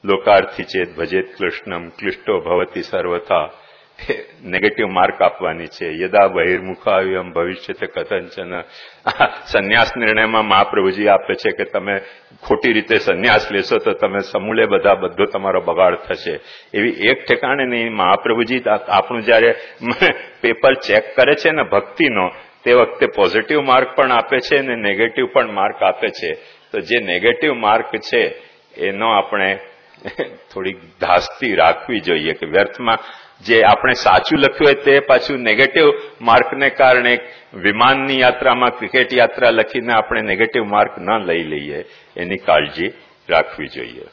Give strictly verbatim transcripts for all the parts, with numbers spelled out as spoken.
લોકાર્થી ચેત ભજેત કૃષ્ણમ ક્લિષ્ટો ભવતી સર્વથા negative mark આપવાની છે. યદા બહિર્મુખાવ્યમ ભવિષ્યતે કથંચન. સંન્યાસ નિર્ણયમાં મહાપ્રભુજી આપે છે કે તમે ખોટી રીતે સંન્યાસ લેશો તો તમે સમૂળે બધા બધો તમારો બગાડ થશે. એવી એક ઠેકાણે નહીં. મહાપ્રભુજી આપણું જયારે પેપર ચેક કરે છે ને ભક્તિનો, તે વખતે પોઝિટિવ માર્ક પણ આપે છે અને નેગેટિવ પણ માર્ક આપે છે. તો જે નેગેટિવ માર્ક છે એનો આપણે થોડીક ધાસ્તી રાખવી જોઈએ કે વ્યર્થમાં જે આપણે સાચું લખ્યું હોય તે પાછું નેગેટિવ માર્કને કારણે વિમાનની યાત્રામાં ક્રિકેટ યાત્રા લખીને આપણે નેગેટિવ માર્ક ન લઈ લઈએ, એની કાળજી રાખવી જોઈએ.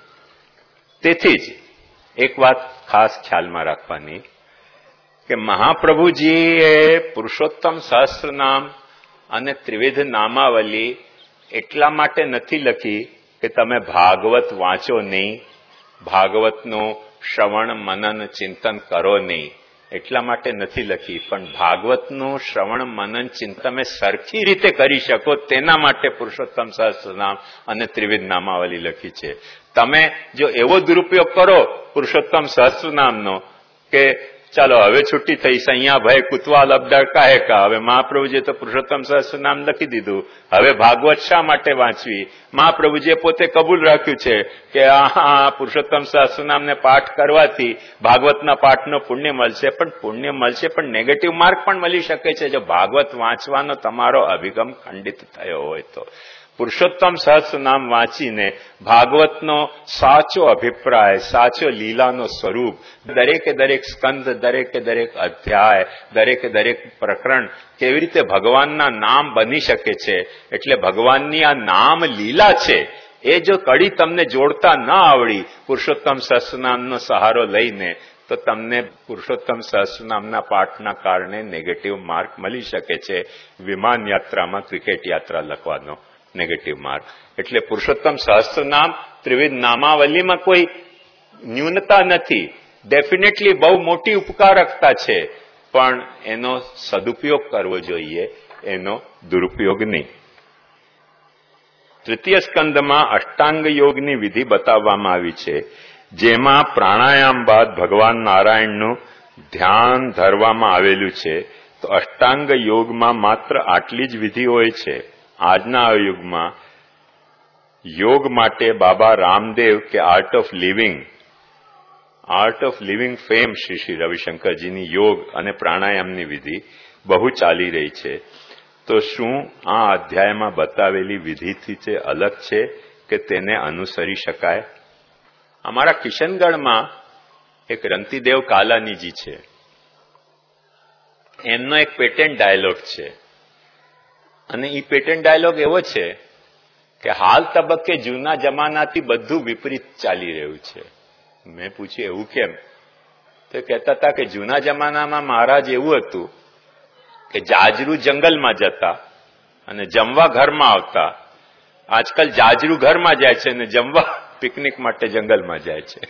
તેથી જ એક વાત ખાસ ખ્યાલમાં રાખવાની કે મહાપ્રભુજીએ પુરુષોત્તમ સહસ્રનામ અને ત્રિવિધ નામાવલી એટલા માટે નથી લખી કે તમે ભાગવત વાંચો નહીં, ભાગવતનું શ્રવણ મનન ચિંતન કરો નહીં, એટલા માટે નથી લખી. પણ ભાગવતનું શ્રવણ મનન ચિંતન તમે સરખી રીતે કરી શકો તેના માટે પુરુષોત્તમ સહસ્રનામ અને ત્રિવિધ નામાવલી લખી છે. તમે જો એવો દુરુપયોગ કરો પુરુષોત્તમ સહસ્રનામનો કે ચાલો હવે છૂટી થઈ, સૈયા ભય કુતવાલ અબડા કાહે કા, હવે મહાપ્રભુજીએ તો પુરુષોત્તમ સહસ્રનામ લખી દીધું, હવે ભાગવત શા માટે વાંચવી? મહાપ્રભુજીએ પોતે કબૂલ રાખ્યું છે કે આ પુરુષોત્તમ સહસ્રનામને પાઠ કરવાથી ભાગવતના પાઠનો પુણ્ય મળશે. પણ પુણ્ય મળશે પણ નેગેટિવ માર્ક પણ મળી શકે છે જો ભાગવત વાંચવાનો તમારો અભિગમ ખંડિત થયો હોય તો. પુરુષોત્તમ સહસ્રનામ વાંચીને ભાગવતનો સાચો અભિપ્રાય, સાચો લીલાનો સ્વરૂપ, દરેકે દરેક સ્કંદ, દરેકે દરેક અધ્યાય, દરેકે દરેક પ્રકરણ કેવી રીતે ભગવાનના નામ બની શકે છે, એટલે ભગવાનની આ નામ લીલા છે એ જો કડી તમને જોડતા ન આવડી પુરુષોત્તમ સહસ્રનામનો સહારો લઈને, તો તમને પુરુષોત્તમ સહસ્રનામના પાઠના કારણે નેગેટિવ માર્ક મળી શકે છે. વિમાન યાત્રામાં ક્રિકેટ યાત્રા લખવાનો નેગેટિવ માર્ક. એટલે પુરુષોત્તમ સહસ્રનામ ત્રિવિધ નામાવલીમાં કોઈ ન્યૂનતા નથી, ડેફિનેટલી બહુ મોટી ઉપકારકતા છે, પણ એનો સદુપયોગ કરવો જોઈએ, એનો દુરુપયોગ નહીં. તૃતીય સ્કંદમાં અષ્ટાંગ યોગની વિધિ બતાવવામાં આવી છે, જેમાં પ્રાણાયામ બાદ ભગવાન નારાયણનું ધ્યાન ધરવામાં આવેલું છે. તો અષ્ટાંગ યોગમાં માત્ર આટલી જ વિધિ હોય છે. આજના યુગમાં યોગ માટે બાબા રામદેવ કે art of living art of living fame Shri Shri રવિશંકરજીની યોગ અને પ્રાણાયામની વિધિ બહુ ચાલી રહી છે. તો શું આ અધ્યાયમાં બતાવેલી વિધિથી તે અલગ છે કે તેને અનુસરી શકાય? અમારા કિશનગઢમાં એક રંતીદેવ કાલાનીજી છે, એમનો એક પેટેન્ટ ડાયલોગ છે, અને એ પેટેન્ટ ડાયલોગ એવો છે કે હાલ તબક્કે જૂના જમાનાથી બધું વિપરીત ચાલી રહ્યું છે. મેં પૂછ્યું એવું કેમ? તો કહેતા હતા કે જૂના જમાનામાં મહારાજ એવું હતું કે જાજરૂ જંગલમાં જતા અને જમવા ઘરમાં આવતા. આજકાલ જાજરૂ ઘરમાં જાય છે અને જમવા પિકનિક માટે જંગલમાં જાય છે.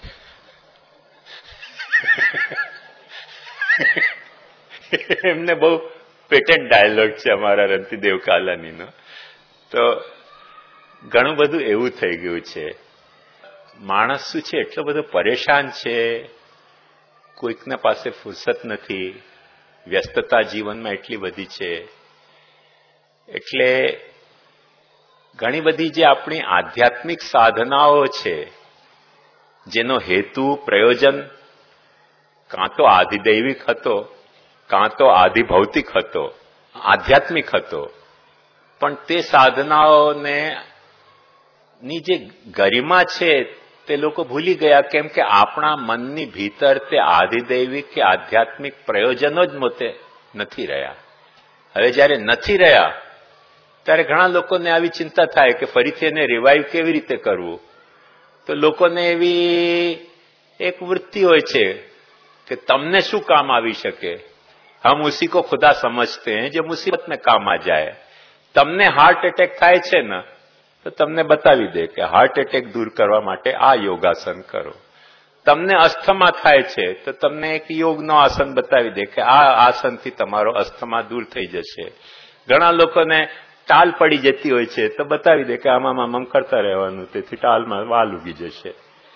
એમને બહુ પેટેન્ટ ડાયલોગ છે અમારા રંતીદેવ કાલાનીનો. તો ઘણું બધું એવું થઈ ગયું છે. માણસ શું છે, એટલો બધો પરેશાન છે, કોઈકના પાસે ફુરસત નથી, વ્યસ્તતા જીવનમાં એટલી બધી છે, એટલે ઘણી બધી જે આપણી આધ્યાત્મિક સાધનાઓ છે જેનો હેતુ પ્રયોજન કાં તો આધિદૈવિક હતો, કાં તો આધિભૌતિક હતો, આધ્યાત્મિક હતો, પણ તે સાધનાઓને ની જે ગરિમા છે તે લોકો ભૂલી ગયા, કેમ કે આપણા મનની ભીતર તે આધિદૈવિક કે આધ્યાત્મિક પ્રયોજનો જ મોતે નથી રહ્યા. હવે જયારે નથી રહ્યા ત્યારે ઘણા લોકોને આવી ચિંતા થાય કે ફરીથી એને રિવાઇવ કેવી રીતે કરવું. તો લોકોને એવી એક વૃત્તિ હોય છે કે તમને શું કામ આવી શકે, હમ ઉસી કો ખુદા સમજતે હૈ જો મુસીબત में કામ આ જાય. તમને હાર્ટ એટેક થાય છે ને તો તમને બતાવી દે કે હાર્ટ એટેક દૂર કરવા માટે આ યોગાસન કરો. તમને અસ્થમા થાય છે તો તમને એક યોગનો આસન બતાવી દે કે આ આસનથી તમારો અસ્થમા દૂર થઈ જશે. ઘણા લોકોને ટાલ પડી જતી હોય છે તો બતાવી દે કે આમાં આમ કરતા રહેવાનું, તેથી ટાલમાં વાલ ઉગી જશે.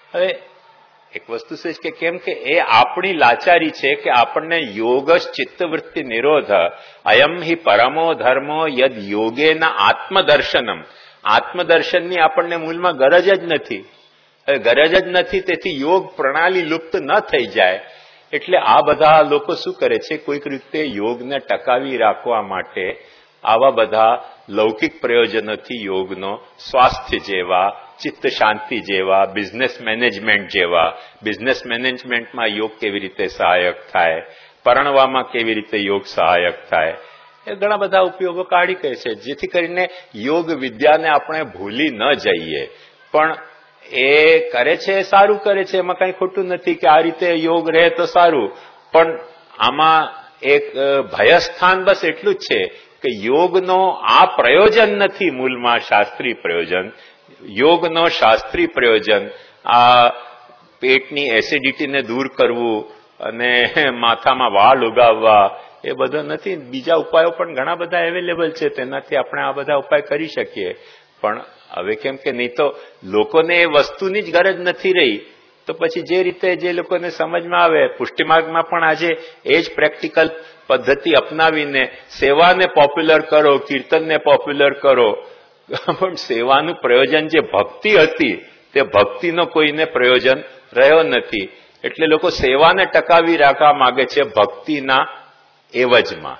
હવે એક વસ્તુ છે કે કેમ કે એ આપણી લાચારી છે કે આપણને યોગ ચિત્તવૃત્તિ નિરોધ અયમ હિ પરમો ધર્મો યદ યોગેના આત્મદર્શનમ. આત્મદર્શનની આપણને મૂળમાં ગરજ જ નથી. હવે ગરજ જ નથી, તેથી યોગ પ્રણાલી લુપ્ત ન થઈ જાય. એટલે આ બધા લોકો શું કરે છે, કોઈક રીતે યોગને ટકાવી રાખવા માટે આવા બધા લૌકિક પ્રયોજનોથી યોગનો સ્વાસ્થ્ય જેવા, ચિત્ત શાંતિ જેવા, બિઝનેસ મેનેજમેન્ટ જેવા, બિઝનેસ મેનેજમેન્ટમાં યોગ કેવી રીતે સહાયક થાય, પરણવામાં કેવી રીતે યોગ સહાયક થાય, એ ઘણા બધા ઉપયોગો કાઢી કહે છે, જેથી કરીને યોગ વિદ્યાને આપણે ભૂલી ન જઈએ. પણ એ કરે છે, સારું કરે છે, એમાં કઈ ખોટું નથી કે આ રીતે યોગ રહે તો સારું. પણ આમાં એક ભયસ્થાન બસ એટલું જ છે કે યોગનો આ પ્રયોજન નથી મૂળમાં શાસ્ત્રીય પ્રયોજન. યોગનો શાસ્ત્રીય પ્રયોજન આ પેટની એસિડિટીને દૂર કરવું અને માથામાં વાળ ઉગાવવા એ બધો નથી. બીજા ઉપાયો પણ ઘણા બધા અવેલેબલ છે, તેનાથી આપણે આ બધા ઉપાય કરી શકીએ. પણ હવે કેમ કે નહીં તો લોકોને એ વસ્તુની જ ગરજ નથી રહી, તો પછી જે રીતે જે લોકોને સમજમાં આવે, પુષ્ટિમાર્ગમાં પણ આજે એ જ પ્રેક્ટિકલ પદ્ધતિ અપનાવીને સેવાને પોપ્યુલર કરો, કીર્તનને પોપ્યુલર કરો. પણ સેવાનું પ્રયોજન જે ભક્તિ હતી તે ભક્તિનો કોઈને પ્રયોજન રહ્યો નથી. એટલે લોકો સેવાને ટકાવી રાખવા માંગે છે ભક્તિના એવજમાં.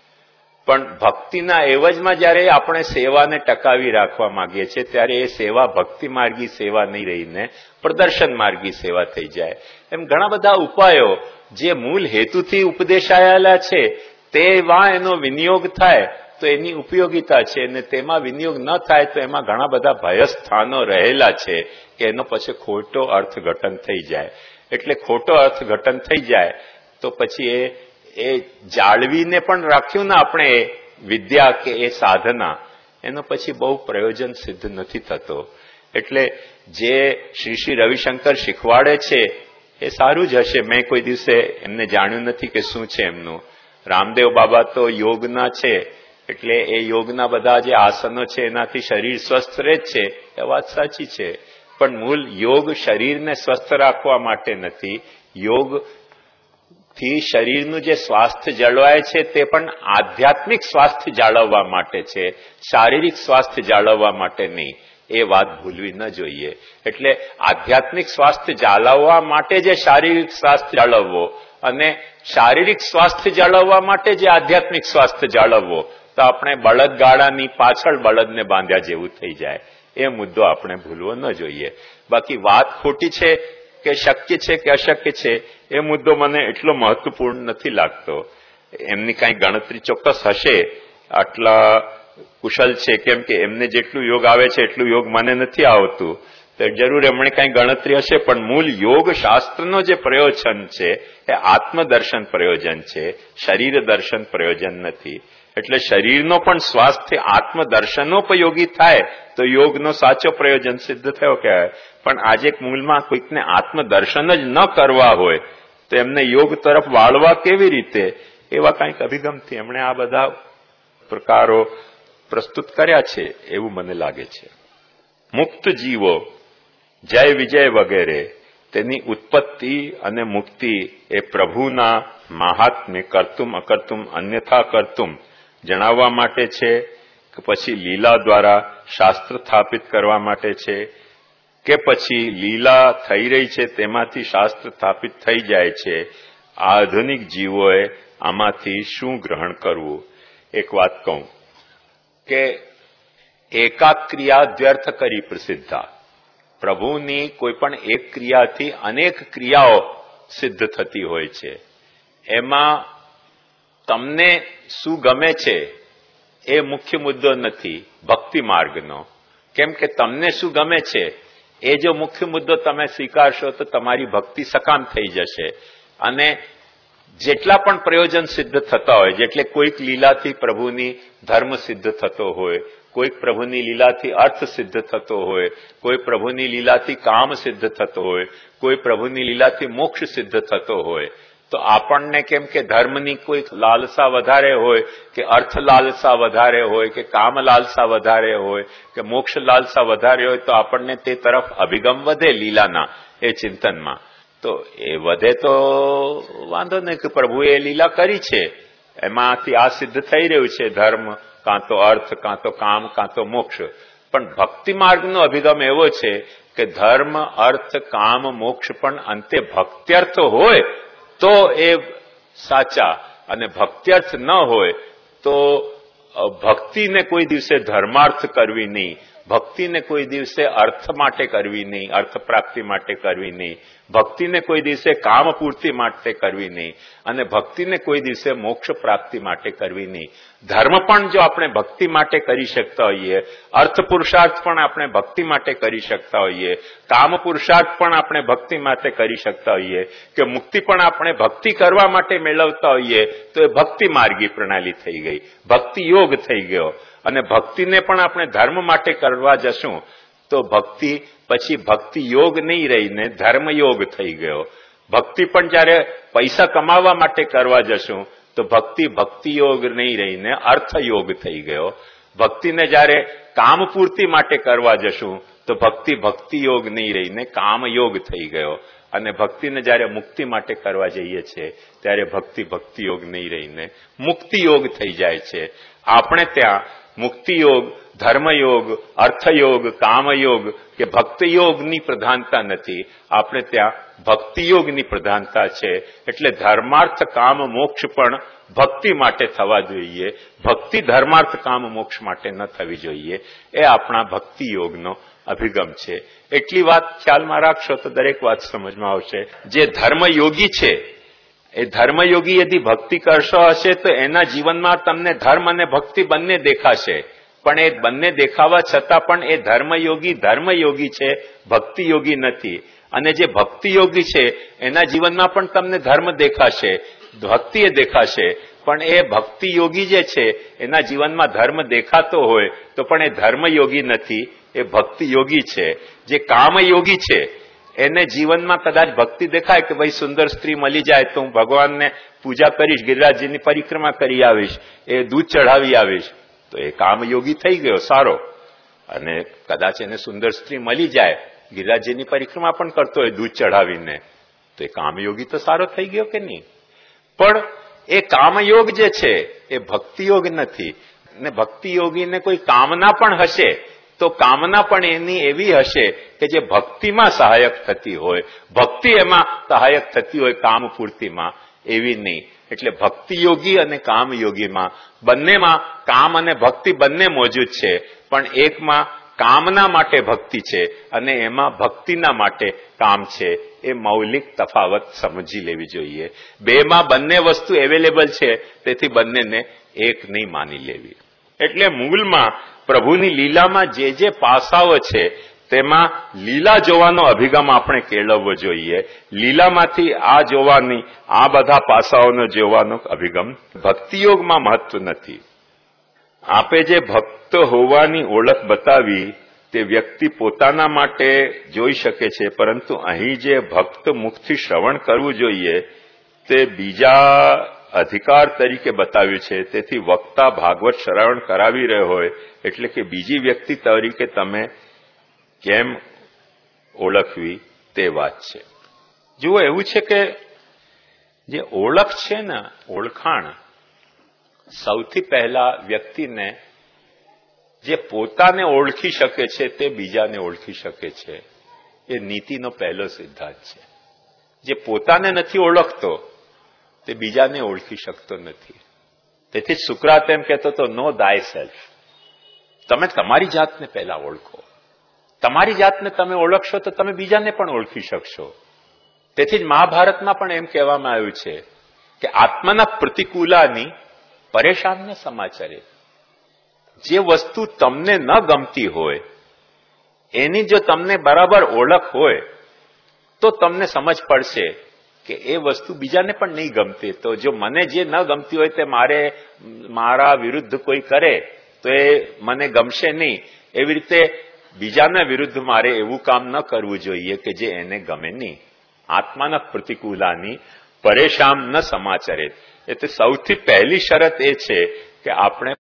પણ ભક્તિના એવજમાં જયારે આપણે સેવાને ટકાવી રાખવા માંગીએ છીએ ત્યારે એ સેવા ભક્તિ માર્ગી સેવા નહીં રહીને પ્રદર્શન માર્ગી સેવા થઈ જાય. એમ ઘણા બધા ઉપાયો જે મૂળ હેતુથી ઉપદેશાયેલા છે તેમાં એનો વિનિયોગ થાય તો એની ઉપયોગિતા છે, અને તેમાં વિનિયોગ ન થાય તો એમાં ઘણા બધા ભયસ્થાનો રહેલા છે કે એનો પછી ખોટો અર્થઘટન થઈ જાય. એટલે ખોટો અર્થઘટન થઈ જાય તો પછી એ એ જાળવીને પણ રાખ્યું ને આપણે વિદ્યા કે એ સાધના, એનો પછી બહુ પ્રયોજન સિદ્ધ નથી થતો. એટલે જે શ્રી શ્રી રવિશંકર શીખવાડે છે એ સારું જ હશે. મેં કોઈ દિવસે એમને જાણ્યું નથી કે શું છે એમનું. રામદેવ બાબા તો યોગના છે, એટલે એ યોગના બધા જે આસનો છે એનાથી શરીર સ્વસ્થ રહે છે, એ વાત સાચી છે. પણ મૂળ યોગ શરીરને સ્વસ્થ રાખવા માટે નથી. યોગ થી શરીરનું જે સ્વાસ્થ્ય જળવાય છે તે પણ આધ્યાત્મિક સ્વાસ્થ્ય જાળવવા માટે છે, શારીરિક સ્વાસ્થ્ય જાળવવા માટે નહીં. એ વાત ભૂલવી ન જોઈએ. એટલે આધ્યાત્મિક સ્વાસ્થ્ય જાળવવા માટે જે શારીરિક સ્વાસ્થ્ય જાળવવો અને શારીરિક સ્વાસ્થ્ય જાળવવા માટે જે આધ્યાત્મિક સ્વાસ્થ્ય જાળવવો, તો આપણે બળદગાડાની પાછળ બળદને બાંધ્યા જેવું થઈ જાય. એ મુદ્દો આપણે ભૂલવો ન જોઈએ. બાકી વાત ખોટી છે કે શક્ય છે કે અશક્ય છે એ મુદ્દો મને એટલો મહત્વપૂર્ણ નથી લાગતો. એમની કાંઈ ગણતરી ચોક્કસ હશે, આટલા કુશલ છે, કેમ કે એમને જેટલું યોગ આવે છે એટલું યોગ મને નથી આવતું, તો જરૂર એમણે કાંઈ ગણતરી હશે. પણ મૂળ યોગ શાસ્ત્રનો જે પ્રયોજન છે એ આત્મદર્શન પ્રયોજન છે, શરીર દર્શન પ્રયોજન નથી. એટલે શરીરનો પણ સ્વાસ્થ્ય આત્મદર્શનોપયોગી થાય તો યોગનો સાચો પ્રયોજન સિદ્ધ થયો કહેવાય. પણ આજે મૂળમાં કોઈકને આત્મદર્શન જ ન કરવા હોય તો એમને યોગ તરફ વાળવા કેવી રીતે, એવા કંઈક અભિગમથી એમણે આ બધા પ્રકારો પ્રસ્તુત કર્યા છે એવું મને લાગે છે. મુક્ત જીવો, જય વિજય વગેરે, તેની ઉત્પત્તિ અને મુક્તિ એ પ્રભુના મહાત્મ્ય કરતુમ અકર્તુમ અન્યથા કરતુમ જણાવવા માટે છે કે પછી લીલા દ્વારા શાસ્ત્ર સ્થાપિત કરવા માટે છે કે પછી લીલા થઈ રહી છે તેમાંથી શાસ્ત્ર સ્થાપિત થઈ જાય છે. આધુનિક જીવોએ આમાંથી શું ગ્રહણ કરવું? એક વાત કહું કે એકાક ક્રિયા વ્યર્થ કરી પ્રસિદ્ધા. પ્રભુની કોઈ પણ એક ક્રિયાથી અનેક ક્રિયાઓ સિદ્ધ થતી હોય છે. એમાં તમને શું ગમે છે એ મુખ્ય મુદ્દો નથી ભક્તિ માર્ગનો. કેમ કે તમને શું ગમે છે એ જો મુખ્ય મુદ્દો તમે સ્વીકારશો તો તમારી ભક્તિ સકામ થઈ જશે. અને જેટલા પણ પ્રયોજન સિદ્ધ થતા હોય, જેટલે કોઈક લીલાથી પ્રભુની ધર્મ સિદ્ધ થતો હોય, કોઈક પ્રભુની લીલાથી અર્થ સિદ્ધ થતો હોય, કોઈ પ્રભુની લીલાથી કામ સિદ્ધ થતો હોય, કોઈ પ્રભુની લીલાથી મોક્ષ સિદ્ધ થતો હોય, તો આપણને કેમ કે ધર્મની કોઈ લાલસા વધારે હોય કે અર્થ લાલસા વધારે હોય કે કામ લાલસા વધારે હોય કે મોક્ષ લાલસા વધારે હોય તો આપણને તે તરફ અભિગમ વધે લીલાના. એ ચિંતનમાં. તો એ વધે તો વાંધો નહીં કે પ્રભુએ લીલા કરી છે, એમાંથી આ સિદ્ધ થઈ રહ્યું છે ધર્મ, કાં તો અર્થ, કાં તો કામ, કાં તો મોક્ષ. પણ ભક્તિ માર્ગનો અભિગમ એવો છે કે ધર્મ, અર્થ, કામ, મોક્ષ પણ અંતે ભક્ત્યર્થ હોય તો એ સાચા, અને ભક્ત્યર્થ ન હોય તો ભક્તિને કોઈ દિવસે ધર્માર્થ કરવી નહીં, ભક્તિને કોઈ દિવસે અર્થ માટે કરવી નહીં, અર્થ પ્રાપ્તિ માટે કરવી નહીં, ભક્તિને કોઈ દિવસે કામ પૂર્તિ માટે કરવી નહીં, અને ભક્તિને કોઈ દિવસે મોક્ષ પ્રાપ્તિ માટે કરવી નહીં. ધર્મ પણ જો આપણે ભક્તિ માટે કરી શકતા હોઈએ, અર્થ પુરુષાર્થ પણ આપણે ભક્તિ માટે કરી શકતા હોઈએ, કામ પુરુષાર્થ પણ આપણે ભક્તિ માટે કરી શકતા હોઈએ, કે મુક્તિ પણ આપણે ભક્તિ કરવા માટે મેળવતા હોઈએ, તો એ ભક્તિ માર્ગી પ્રણાલી થઈ ગઈ, ભક્તિ યોગ થઈ ગયો. અને ભક્તિને પણ આપણે ધર્મ માટે કરવા જશું તો ભક્તિ પછી ભક્તિ યોગ નહીં રહીને ધર્મયોગ થઈ ગયો. ભક્તિ પણ જયારે પૈસા કમાવા માટે કરવા જશું તો ભક્તિ ભક્તિયોગ નહીં રહીને અર્થયોગ થઈ ગયો. ભક્તિને જયારે કામ પૂર્તિ માટે કરવા જશું તો ભક્તિ ભક્તિયોગ નહીં રહીને કામયોગ થઈ ગયો. અને ભક્તિને જયારે મુક્તિ માટે કરવા જઈએ છીએ ત્યારે ભક્તિ ભક્તિયોગ નહીં રહીને મુક્તિયોગ થઈ જાય છે. આપણે ત્યાં મુક્તિયોગ, ધર્મયોગ, અર્થયોગ, કામયોગ કે ભક્તિયોગની પ્રધાનતા નથી, આપણે ત્યાં ભક્તિયોગની પ્રધાનતા છે. એટલે ધર્માર્થ, કામ, મોક્ષ પણ ભક્તિ માટે થવા જોઈએ, ભક્તિ ધર્માર્થ, કામ, મોક્ષ માટે ન થવી જોઈએ. એ આપણા ભક્તિયોગનો અભિગમ છે. એટલી વાત ખ્યાલમાં રાખશો તો દરેક વાત સમજમાં આવશે. જે ધર્મયોગી છે એ ધર્મયોગી યદી ભક્તિ કરશો હશે તો એના જીવનમાં તમને ધર્મ અને ભક્તિ બંને દેખાશે. પણ એ બંને દેખાવા છતાં પણ એ ધર્મયોગી ધર્મયોગી છે, ભક્તિયોગી નથી. અને જે ભક્તિયોગી છે એના જીવનમાં પણ તમને ધર્મ દેખાશે, ભક્તિ એ દેખાશે, પણ એ ભક્તિયોગી જે છે એના જીવનમાં ધર્મ દેખાતો હોય તો પણ એ ધર્મયોગી નથી, એ ભક્તિયોગી છે. જે કામયોગી છે એને જીવનમાં કદાચ ભક્તિ દેખાય કે ભાઈ સુંદર સ્ત્રી મળી જાય તો હું ભગવાનને પૂજા કરીશ, ગિરિરાજજીની પરિક્રમા કરી આવીશ, એ દૂધ ચઢાવી આવીશ, તો એ કામયોગી થઈ ગયો સારો. અને કદાચ એને સુંદર સ્ત્રી મળી જાય, ગિરિરાજજીની પરિક્રમા પણ કરતો હોય દૂધ ચઢાવીને, તો એ કામયોગી તો સારો થઈ ગયો કે નહીં? પણ એ કામયોગ જે છે એ ભક્તિયોગ નથી. ને ભક્તિયોગીને કોઈ કામના પણ હશે તો કામના પણ એની એવી હશે કે જે ભક્તિમાં સહાયક થતી હોય, ભક્તિ એમાં સહાયક થતી હોય કામ પૂર્તિમાં, એવી નહીં. એટલે ભક્તિયોગી અને કામયોગીમાં બંનેમાં કામ અને ભક્તિ બંને મોજૂદ છે, પણ એકમાં કામના માટે ભક્તિ છે અને એમાં ભક્તિના માટે કામ છે. એ મૌલિક તફાવત સમજી લેવી જોઈએ. બેમાં બંને વસ્તુ એવેલેબલ છે, તેથી બંનેને એક નહીં માની લેવી. એટલે મૂળમાં પ્રભુની લીલામાં જે જે પાસાઓ છે તેમાં લીલા જોવાનો અભિગમ આપણે કેળવવો જોઈએ. લીલામાંથી આ જોવાની, આ બધા પાસાઓનો જોવાનો અભિગમ ભક્તિયોગમાં મહત્વ નથી. આપે જે ભક્ત હોવાની ઓળખ બતાવી તે વ્યક્તિ પોતાના માટે જોઈ શકે છે, પરંતુ અહીં જે ભક્ત મુખથી શ્રવણ કરવું જોઈએ તે બીજા અધિકાર તરીકે બતાવ્યું છે. તેથી વક્તા ભાગવત શ્રવણ કરાવી રહ્યો હોય એટલે કે બીજી વ્યક્તિ તરીકે તમે કેમ ઓળખવી તે વાત છે. જુઓ, એવું છે કે જે ઓળખ છે ને, ઓળખાણ સૌથી પહેલા વ્યક્તિને જે પોતાને ઓળખી શકે છે તે બીજાને ઓળખી શકે છે. એ નીતિનો પહેલો સિદ્ધાંત છે. જે પોતાને નથી ઓળખતો તે બીજાને ઓળખી શકતો નથી. તેથી સુકરાત એમ કહેતો તો નો દાય સેલ્ફ. તમે તમારી જાતને પહેલા ઓળખો. તમારી જાતને તમે ઓળખશો તો તમે બીજાને પણ ઓળખી શકશો. તેથી જ મહાભારતમાં પણ એમ કહેવામાં આવ્યું છે કે આત્માના પ્રતિકૂલાની પરેશાન સમાચારે. જે વસ્તુ તમને ન ગમતી હોય એની જો તમને બરાબર ઓળખ હોય તો તમને સમજ પડશે કે એ વસ્તુ બીજાને પણ નહીં ગમતી. તો જો મને જે ન ગમતી હોય તે મારે મારા વિરુદ્ધ કોઈ કરે તો એ મને ગમશે નહીં. એવી રીતે બીજાના વિરુદ્ધ મારે એવું કામ ન કરવું જોઈએ કે જે એને ગમે નહીં. આત્માના પ્રતિકૂલાની પરેશાન ન સમાચારે. એટલે સૌથી પહેલી શરત એ છે કે આપણે